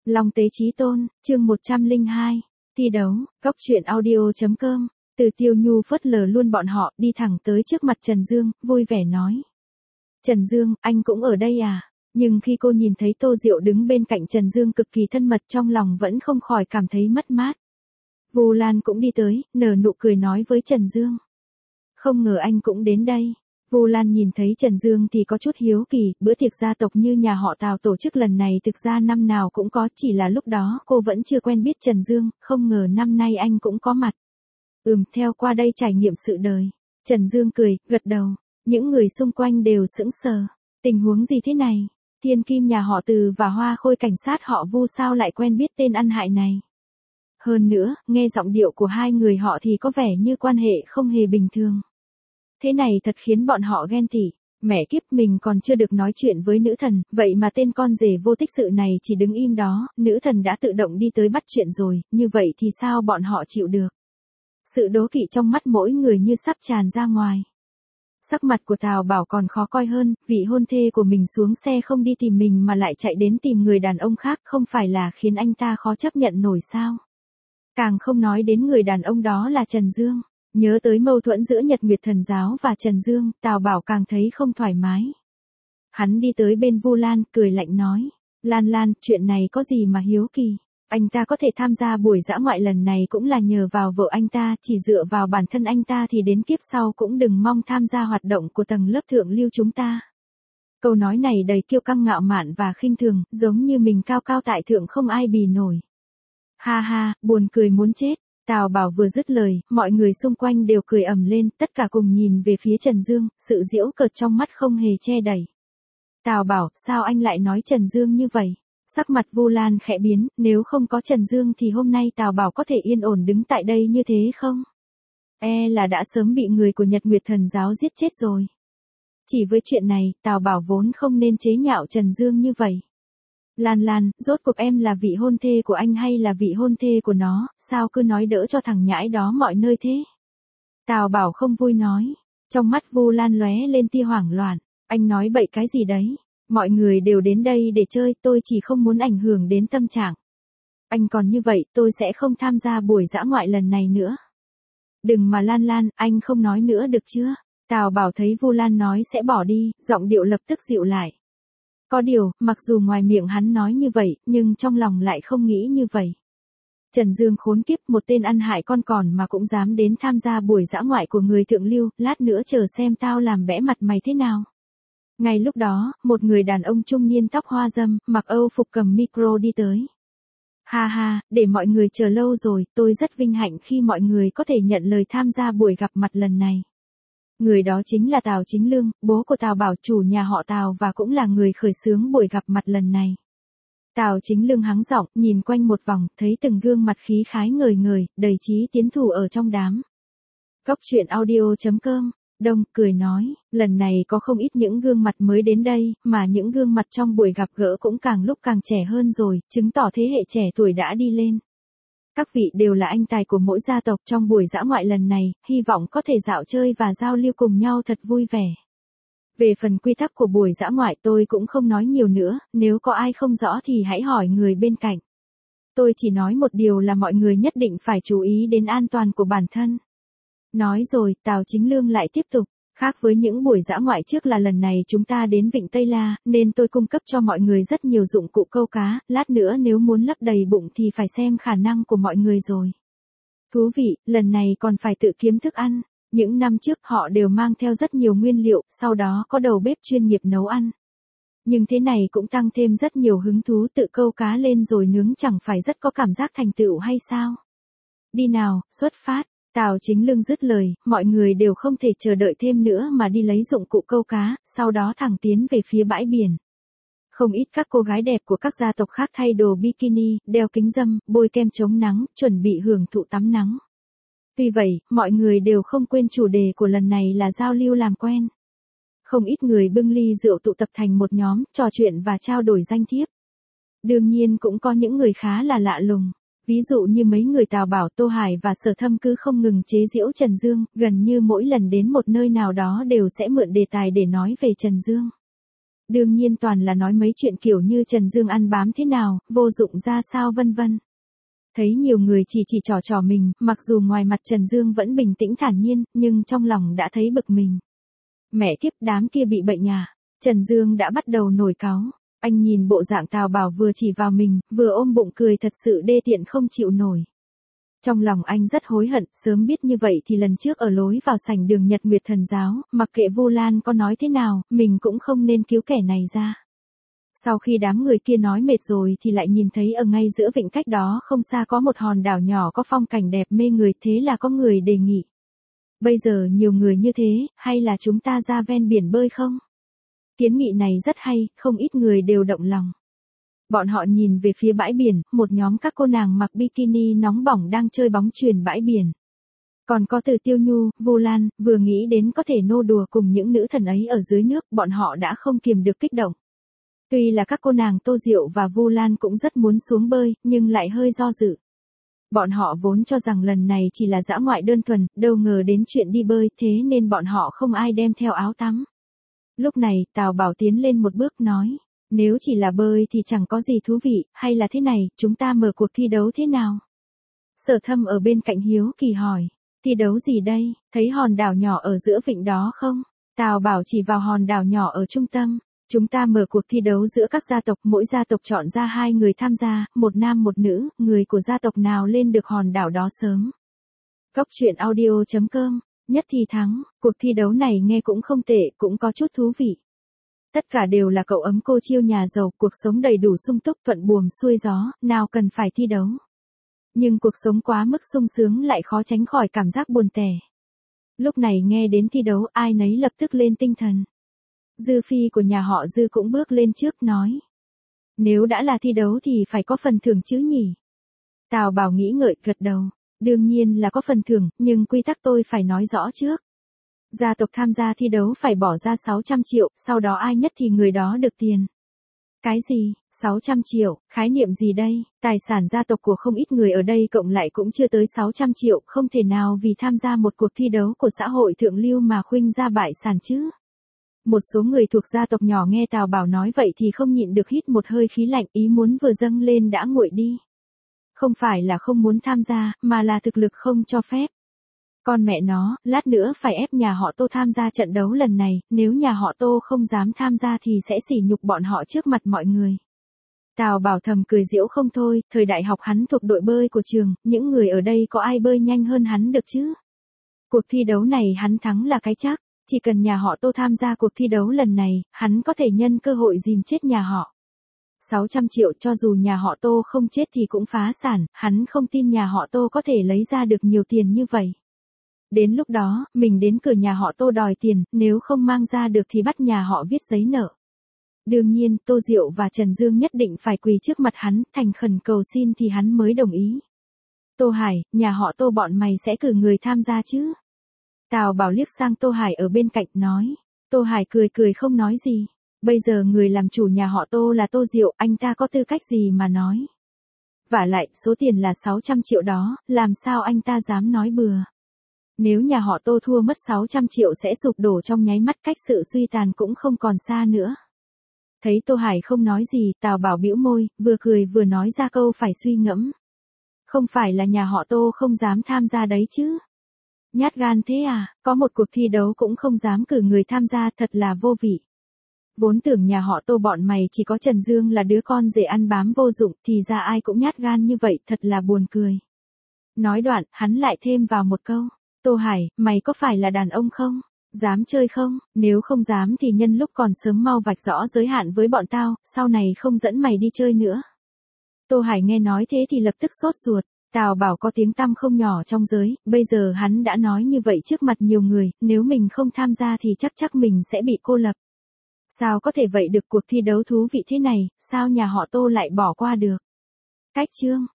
Long Tế Chí Tôn, chương 102, thi đấu, góc truyện audio.com, Từ Tiêu Nhu phớt lờ luôn bọn họ, đi thẳng tới trước mặt Trần Dương, vui vẻ nói. Trần Dương, anh cũng ở đây à? Nhưng khi cô nhìn thấy Tô Diệu đứng bên cạnh Trần Dương cực kỳ thân mật, trong lòng vẫn không khỏi cảm thấy mất mát. Vu Lan cũng đi tới, nở nụ cười nói với Trần Dương. Không ngờ anh cũng đến đây. Vu Lan nhìn thấy Trần Dương thì có chút hiếu kỳ, bữa tiệc gia tộc như nhà họ Tào tổ chức lần này thực ra năm nào cũng có, chỉ là lúc đó cô vẫn chưa quen biết Trần Dương, không ngờ năm nay anh cũng có mặt. Theo qua đây trải nghiệm sự đời. Trần Dương cười, gật đầu, những người xung quanh đều sững sờ. Tình huống gì thế này? Thiên kim nhà họ Từ và Hoa Khôi cảnh sát họ Vu sao lại quen biết tên ăn hại này? Hơn nữa, nghe giọng điệu của hai người họ thì có vẻ như quan hệ không hề bình thường. Thế này thật khiến bọn họ ghen tị. Mẹ kiếp, mình còn chưa được nói chuyện với nữ thần, vậy mà tên con rể vô tích sự này chỉ đứng im đó, nữ thần đã tự động đi tới bắt chuyện rồi, như vậy thì sao bọn họ chịu được? Sự đố kỵ trong mắt mỗi người như sắp tràn ra ngoài. Sắc mặt của Tào Bảo còn khó coi hơn, vị hôn thê của mình xuống xe không đi tìm mình mà lại chạy đến tìm người đàn ông khác, không phải là khiến anh ta khó chấp nhận nổi sao? Càng không nói đến người đàn ông đó là Trần Dương. Nhớ tới mâu thuẫn giữa Nhật Nguyệt Thần Giáo và Trần Dương, Tào Bảo càng thấy không thoải mái. Hắn đi tới bên Vu Lan, cười lạnh nói. Lan Lan, chuyện này có gì mà hiếu kỳ? Anh ta có thể tham gia buổi dã ngoại lần này cũng là nhờ vào vợ anh ta, chỉ dựa vào bản thân anh ta thì đến kiếp sau cũng đừng mong tham gia hoạt động của tầng lớp thượng lưu chúng ta. Câu nói này đầy kiêu căng ngạo mạn và khinh thường, giống như mình cao cao tại thượng không ai bì nổi. Ha ha, buồn cười muốn chết. Tào Bảo vừa dứt lời, mọi người xung quanh đều cười ầm lên, tất cả cùng nhìn về phía Trần Dương, sự giễu cợt trong mắt không hề che đậy. Tào Bảo, sao anh lại nói Trần Dương như vậy? Sắc mặt Vu Lan khẽ biến, nếu không có Trần Dương thì hôm nay Tào Bảo có thể yên ổn đứng tại đây như thế không? Là đã sớm bị người của Nhật Nguyệt Thần Giáo giết chết rồi. Chỉ với chuyện này, Tào Bảo vốn không nên chế nhạo Trần Dương như vậy. Lan Lan, rốt cuộc em là vị hôn thê của anh hay là vị hôn thê của nó, sao cứ nói đỡ cho thằng nhãi đó mọi nơi thế? Tào Bảo không vui nói. Trong mắt Vu Lan lóe lên tia hoảng loạn. Anh nói bậy cái gì đấy? Mọi người đều đến đây để chơi, tôi chỉ không muốn ảnh hưởng đến tâm trạng. Anh còn như vậy, tôi sẽ không tham gia buổi dã ngoại lần này nữa. Đừng mà Lan Lan, anh không nói nữa được chưa? Tào Bảo thấy Vu Lan nói sẽ bỏ đi, giọng điệu lập tức dịu lại. Có điều, mặc dù ngoài miệng hắn nói như vậy, nhưng trong lòng lại không nghĩ như vậy. Trần Dương khốn kiếp, một tên ăn hại con còn mà cũng dám đến tham gia buổi dã ngoại của người thượng lưu, lát nữa chờ xem tao làm bẽ mặt mày thế nào. Ngay lúc đó, một người đàn ông trung niên tóc hoa râm, mặc Âu phục cầm micro đi tới. Ha ha, để mọi người chờ lâu rồi, tôi rất vinh hạnh khi mọi người có thể nhận lời tham gia buổi gặp mặt lần này. Người đó chính là Tào Chính Lương, bố của Tào Bảo, chủ nhà họ Tào và cũng là người khởi xướng buổi gặp mặt lần này. Tào Chính Lương hắng giọng, nhìn quanh một vòng, thấy từng gương mặt khí khái ngời ngời, đầy chí tiến thủ ở trong đám. Góc truyện audio.com, Đông cười nói, lần này có không ít những gương mặt mới đến đây, mà những gương mặt trong buổi gặp gỡ cũng càng lúc càng trẻ hơn rồi, chứng tỏ thế hệ trẻ tuổi đã đi lên. Các vị đều là anh tài của mỗi gia tộc, trong buổi dã ngoại lần này, hy vọng có thể dạo chơi và giao lưu cùng nhau thật vui vẻ. Về phần quy tắc của buổi dã ngoại tôi cũng không nói nhiều nữa, nếu có ai không rõ thì hãy hỏi người bên cạnh. Tôi chỉ nói một điều là mọi người nhất định phải chú ý đến an toàn của bản thân. Nói rồi, Tào Chính Lương lại tiếp tục. Khác với những buổi dã ngoại trước là lần này chúng ta đến Vịnh Tây La, nên tôi cung cấp cho mọi người rất nhiều dụng cụ câu cá, lát nữa nếu muốn lấp đầy bụng thì phải xem khả năng của mọi người rồi. Thú vị, lần này còn phải tự kiếm thức ăn. Những năm trước họ đều mang theo rất nhiều nguyên liệu, sau đó có đầu bếp chuyên nghiệp nấu ăn. Nhưng thế này cũng tăng thêm rất nhiều hứng thú, tự câu cá lên rồi nướng chẳng phải rất có cảm giác thành tựu hay sao? Đi nào, xuất phát. Tào Chính Lương dứt lời, mọi người đều không thể chờ đợi thêm nữa mà đi lấy dụng cụ câu cá, sau đó thẳng tiến về phía bãi biển. Không ít các cô gái đẹp của các gia tộc khác thay đồ bikini, đeo kính râm, bôi kem chống nắng, chuẩn bị hưởng thụ tắm nắng. Tuy vậy, mọi người đều không quên chủ đề của lần này là giao lưu làm quen. Không ít người bưng ly rượu tụ tập thành một nhóm, trò chuyện và trao đổi danh thiếp. Đương nhiên cũng có những người khá là lạ lùng. Ví dụ như mấy người Tào Bảo, Tô Hải và Sở Thâm cứ không ngừng chế giễu Trần Dương, gần như mỗi lần đến một nơi nào đó đều sẽ mượn đề tài để nói về Trần Dương. Đương nhiên toàn là nói mấy chuyện kiểu như Trần Dương ăn bám thế nào, vô dụng ra sao vân vân. Thấy nhiều người chỉ trò mình, mặc dù ngoài mặt Trần Dương vẫn bình tĩnh thản nhiên, nhưng trong lòng đã thấy bực mình. Mẹ kiếp, đám kia bị bệnh à? Trần Dương đã bắt đầu nổi cáu. Anh nhìn bộ dạng Tào Bảo vừa chỉ vào mình, vừa ôm bụng cười thật sự đê tiện không chịu nổi. Trong lòng anh rất hối hận, sớm biết như vậy thì lần trước ở lối vào sảnh đường Nhật Nguyệt Thần Giáo, mặc kệ Vu Lan có nói thế nào, mình cũng không nên cứu kẻ này ra. Sau khi đám người kia nói mệt rồi thì lại nhìn thấy ở ngay giữa vịnh cách đó không xa có một hòn đảo nhỏ có phong cảnh đẹp mê người, thế là có người đề nghị. Bây giờ nhiều người như thế, hay là chúng ta ra ven biển bơi không? Kiến nghị này rất hay, không ít người đều động lòng. Bọn họ nhìn về phía bãi biển, một nhóm các cô nàng mặc bikini nóng bỏng đang chơi bóng chuyền bãi biển. Còn có Từ Tiêu Nhu, Vu Lan, vừa nghĩ đến có thể nô đùa cùng những nữ thần ấy ở dưới nước, bọn họ đã không kiềm được kích động. Tuy là các cô nàng Tô Diệu và Vu Lan cũng rất muốn xuống bơi, nhưng lại hơi do dự. Bọn họ vốn cho rằng lần này chỉ là dã ngoại đơn thuần, đâu ngờ đến chuyện đi bơi, thế nên bọn họ không ai đem theo áo tắm. Lúc này, Tào Bảo tiến lên một bước nói, nếu chỉ là bơi thì chẳng có gì thú vị, hay là thế này, chúng ta mở cuộc thi đấu thế nào? Sở Thâm ở bên cạnh hiếu kỳ hỏi, thi đấu gì đây, thấy hòn đảo nhỏ ở giữa vịnh đó không? Tào Bảo chỉ vào hòn đảo nhỏ ở trung tâm. Chúng ta mở cuộc thi đấu giữa các gia tộc, mỗi gia tộc chọn ra 2 người tham gia, một nam một nữ, người của gia tộc nào lên được hòn đảo đó sớm. Cốc truyện audio.com, nhất thì thắng, cuộc thi đấu này nghe cũng không tệ, cũng có chút thú vị. Tất cả đều là cậu ấm cô chiêu nhà giàu, cuộc sống đầy đủ sung túc thuận buồm xuôi gió, nào cần phải thi đấu. Nhưng cuộc sống quá mức sung sướng lại khó tránh khỏi cảm giác buồn tẻ. Lúc này nghe đến thi đấu ai nấy lập tức lên tinh thần. Dư Phi của nhà họ Dư cũng bước lên trước nói. Nếu đã là thi đấu thì phải có phần thưởng chứ nhỉ? Tào Bảo nghĩ ngợi gật đầu. Đương nhiên là có phần thưởng, nhưng quy tắc tôi phải nói rõ trước. Gia tộc tham gia thi đấu phải bỏ ra 600 triệu, sau đó ai nhất thì người đó được tiền. Cái gì, 600 triệu, khái niệm gì đây? Tài sản gia tộc của không ít người ở đây cộng lại cũng chưa tới 600 triệu, không thể nào vì tham gia một cuộc thi đấu của xã hội thượng lưu mà khuynh ra bại sản chứ. Một số người thuộc gia tộc nhỏ nghe Tào Bảo nói vậy thì không nhịn được hít một hơi khí lạnh, ý muốn vừa dâng lên đã nguội đi. Không phải là không muốn tham gia, mà là thực lực không cho phép. Con mẹ nó, lát nữa phải ép nhà họ Tô tham gia trận đấu lần này, nếu nhà họ Tô không dám tham gia thì sẽ sỉ nhục bọn họ trước mặt mọi người. Tào Bảo thầm cười giễu không thôi, thời đại học hắn thuộc đội bơi của trường, những người ở đây có ai bơi nhanh hơn hắn được chứ? Cuộc thi đấu này hắn thắng là cái chắc. Chỉ cần nhà họ Tô tham gia cuộc thi đấu lần này, hắn có thể nhân cơ hội dìm chết nhà họ. 600 triệu cho dù nhà họ Tô không chết thì cũng phá sản, hắn không tin nhà họ Tô có thể lấy ra được nhiều tiền như vậy. Đến lúc đó, mình đến cửa nhà họ Tô đòi tiền, nếu không mang ra được thì bắt nhà họ viết giấy nợ. Đương nhiên, Tô Diệu và Trần Dương nhất định phải quỳ trước mặt hắn, thành khẩn cầu xin thì hắn mới đồng ý. Tô Hải, nhà họ Tô bọn mày sẽ cử người tham gia chứ? Tào Bảo liếc sang Tô Hải ở bên cạnh nói. Tô Hải cười không nói gì. Bây giờ người làm chủ nhà họ Tô là Tô Diệu, anh ta có tư cách gì mà nói. Vả lại, số tiền là 600 triệu đó, làm sao anh ta dám nói bừa. Nếu nhà họ Tô thua mất 600 triệu sẽ sụp đổ trong nháy mắt, cách sự suy tàn cũng không còn xa nữa. Thấy Tô Hải không nói gì, Tào Bảo bĩu môi, vừa cười vừa nói ra câu phải suy ngẫm. Không phải là nhà họ Tô không dám tham gia đấy chứ. Nhát gan thế à, có một cuộc thi đấu cũng không dám cử người tham gia, thật là vô vị. Vốn tưởng nhà họ Tô bọn mày chỉ có Trần Dương là đứa con rể ăn bám vô dụng, thì ra ai cũng nhát gan như vậy, thật là buồn cười. Nói đoạn, hắn lại thêm vào một câu. Tô Hải, mày có phải là đàn ông không? Dám chơi không? Nếu không dám thì nhân lúc còn sớm mau vạch rõ giới hạn với bọn tao, sau này không dẫn mày đi chơi nữa. Tô Hải nghe nói thế thì lập tức sốt ruột. Tào Bảo có tiếng tăm không nhỏ trong giới, bây giờ hắn đã nói như vậy trước mặt nhiều người, nếu mình không tham gia thì chắc mình sẽ bị cô lập. Sao có thể vậy được, cuộc thi đấu thú vị thế này, sao nhà họ Tô lại bỏ qua được? Cách chương